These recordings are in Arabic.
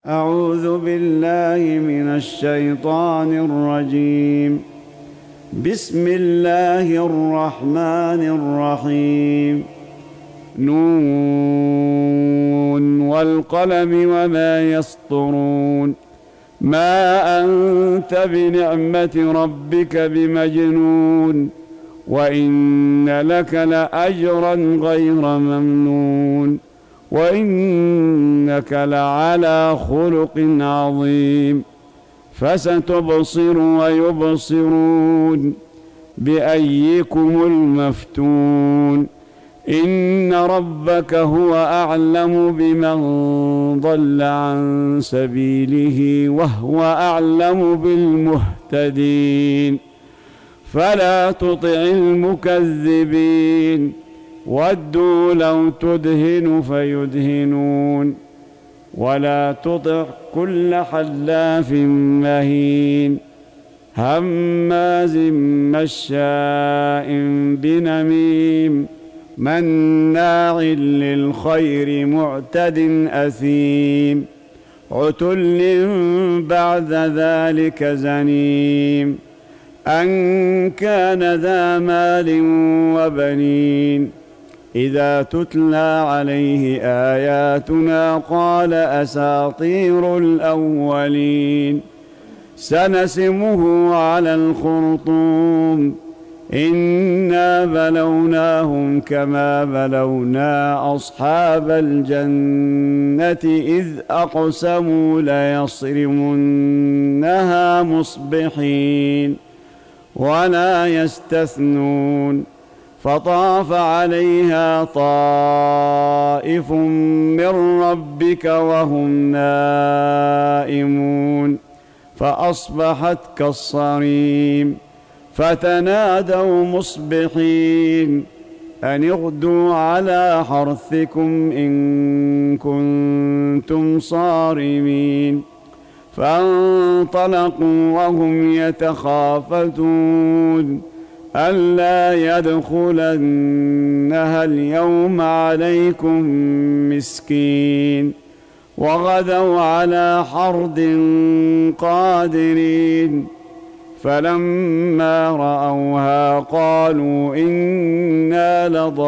أعوذ بالله من الشيطان الرجيم. بسم الله الرحمن الرحيم. نون والقلم وما يسطرون. ما أنت بنعمة ربك بمجنون، وإن لك لأجرا غير ممنون، وإنك لعلى خلق عظيم. فستبصر ويبصرون بأيكم المفتون. إن ربك هو أعلم بمن ضل عن سبيله وهو أعلم بالمهتدين. فلا تطع المكذبين، ودوا لو تدهن فيدهنون. ولا تطع كل حلاف مهين هماز مشاء بنميم مناع للخير معتد أثيم عتل بعد ذلك زنيم أن كان ذا مال وبنين. إذا تتلى عليه آياتنا قال أساطير الأولين. سنسمه على الخرطوم. إنا بلوناهم كما بلونا أصحاب الجنة إذ أقسموا ليصرمنها مصبحين ولا يستثنون. فطاف عليها طائف من ربك وهم نائمون فأصبحت كالصريم. فتنادوا مصبحين أن اغدوا على حرثكم إن كنتم صارمين. فانطلقوا وهم يتخافتون ألا يدخلنها اليوم عليكم مسكين. وغدوا على حرد قادرين. فلما رأوها قالوا إنا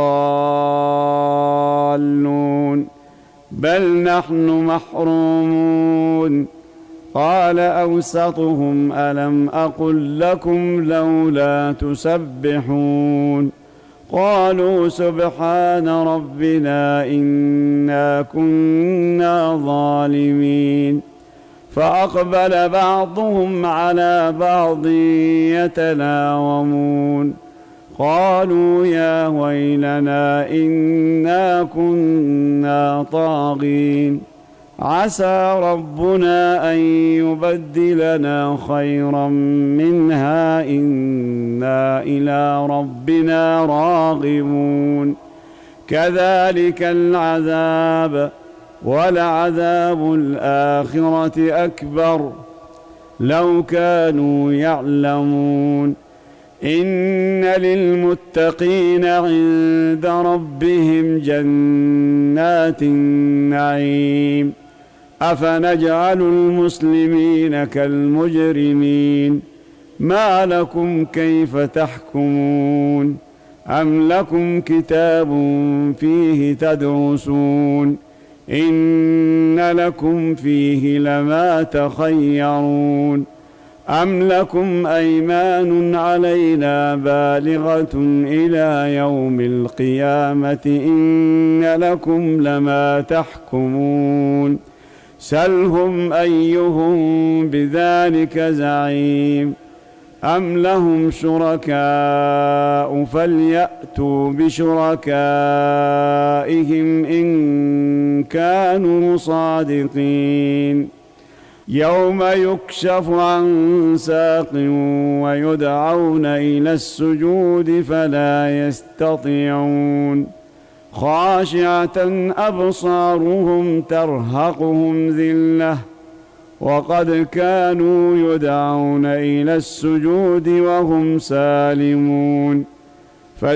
لضالون بل نحن محرومون. قال أوسطهم ألم أقل لكم لولا تسبحون. قالوا سبحان ربنا إنا كنا ظالمين. فأقبل بعضهم على بعض يتلاومون قالوا يا ويلنا إنا كنا طاغين. عسى ربنا أن يبدلنا خيرا منها إنا إلى ربنا راغبون. كذلك العذاب ولعذاب الآخرة أكبر لو كانوا يعلمون. إن للمتقين عند ربهم جنات النعيم. أفنجعل المسلمين كالمجرمين ما لكم كيف تحكمون. أم لكم كتاب فيه تدرسون إن لكم فيه لما تخيرون. أم لكم أيمان علينا بالغة إلى يوم القيامة إن لكم لما تحكمون. سلهم أيهم بذلك زعيم. أم لهم شركاء فليأتوا بشركائهم إن كانوا صادقين. يوم يكشف عن ساق ويدعون إلى السجود فلا يستطيعون. خاشعة أبصارهم ترهقهم ذلة وقد كانوا يدعون إلى السجود وهم سالمون.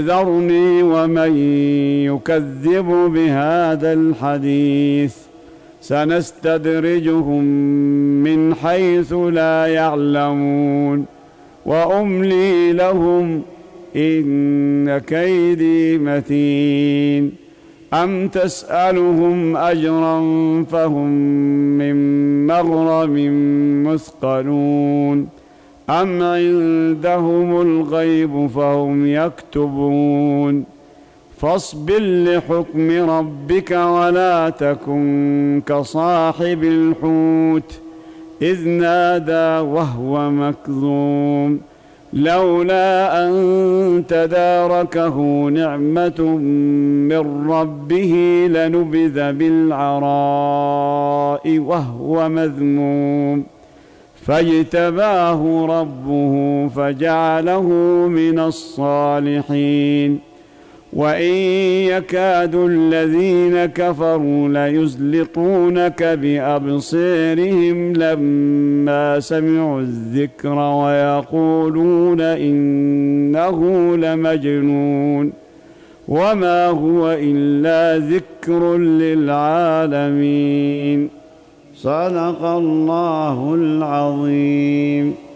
فذرني ومن يكذب بهذا الحديث سنستدرجهم من حيث لا يعلمون وأملي لهم إن كيدي متين أم تسألهم أجرا فهم من مغرم مثقلون أم عندهم الغيب فهم يكتبون فاصبر لحكم ربك ولا تكن كصاحب الحوت إذ نادى وهو مكظوم لولا أن تداركه نعمة من ربه لنبذ بالعراء وهو مذموم فاجتباه ربه فجعله من الصالحين وإن يكاد الذين كفروا ليزلقونك بأبصارهم لما سمعوا الذكر ويقولون إنه لمجنون وما هو إلا ذكر للعالمين صدق الله العظيم.